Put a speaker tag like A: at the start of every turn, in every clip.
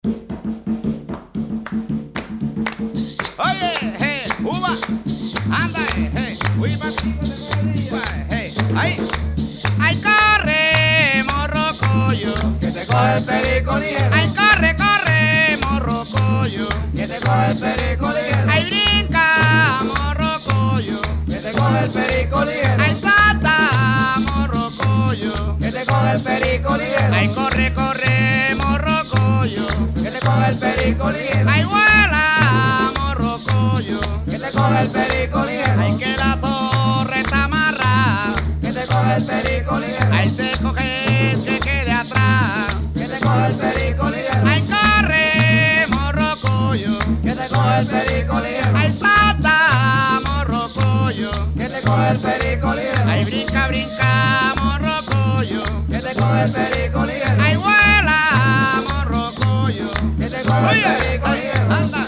A: Oye, hey, uva, anda, hey, uy, hey, ahí. Ay, corre, morrocoyo,
B: Que te coge el perico ligero.
A: ay, corre, corre, morrocoyo,
B: Que te coge el perico ligero.
A: ay, brinca, morrocoyo,
B: Que te coge el perico ligero.
A: ay, salta, morrocoyo,
B: Que te coge el perico ligero.
A: ay, corre, corre, morrocoyo,
B: Que te coge el perico ligero.
A: ay, vuela, morrocoyo,
B: Que te coge el perico ligero.
A: ay, que la torre está amarrada,
B: Que te coge el perico ligero.
A: ay, se coge el que quede atrás,
B: Que te coge el perico ligero.
A: ay, corre, morrocoyo,
B: Que te coge el perico ligero.
A: ay, salta, morrocoyo,
B: Que te coge el perico ligero.
A: ay, brinca, brinca, morrocoyo,
B: Que te coge el perico ligero.
A: ay, vuela, morrocoyo,
B: Que te coge el
A: oye,
B: perico
A: ay,
B: ligero.
A: anda,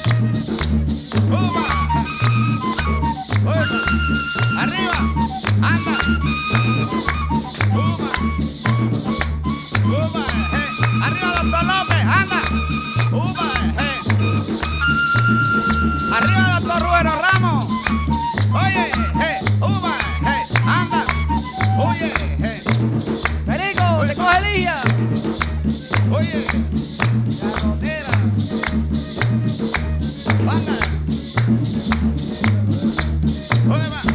A: uva, oye, arriba, anda, uva, hey, arriba, doctor López, anda, uva, hey, arriba, doctor Rubén Ramos, oye, hey, uva, hey, anda, oye, hey,
B: Perico, te coge lija.
A: oye,
B: Carrotera.
A: anda, oye, va.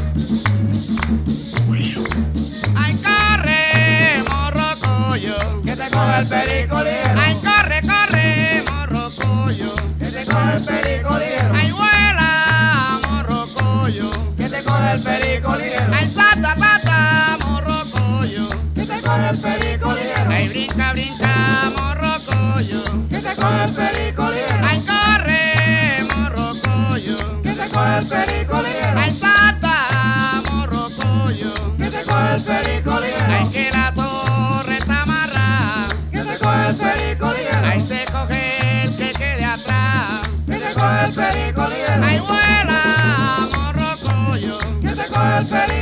A: Ay, corre, morrocoyo,
B: Que te coge el perico ligero.
A: ay, corre, corre, morrocoyo,
B: Que te coge el perico ligero.
A: ay, vuela, morrocoyo,
B: Que te coge el perico ligero.
A: ay, salta, salta, morrocoyo,
B: Que te coge el perico ligero.
A: ay, brinca, brinca, morrocoyo,
B: Que te coge el perico ligero.
A: ay, corre, morrocoyo,
B: Que te coge el perico ligero.
A: ay, salta, morrocoyo,
B: Que te coge el perico ligero.
A: ay, que la torre está amarrada,
B: Que te coge el perico ligero.
A: ay, se coge el que quede atrás,
B: Que te coge el perico ligero.
A: ay, vuela, morrocoyo,
B: Que te coge el perico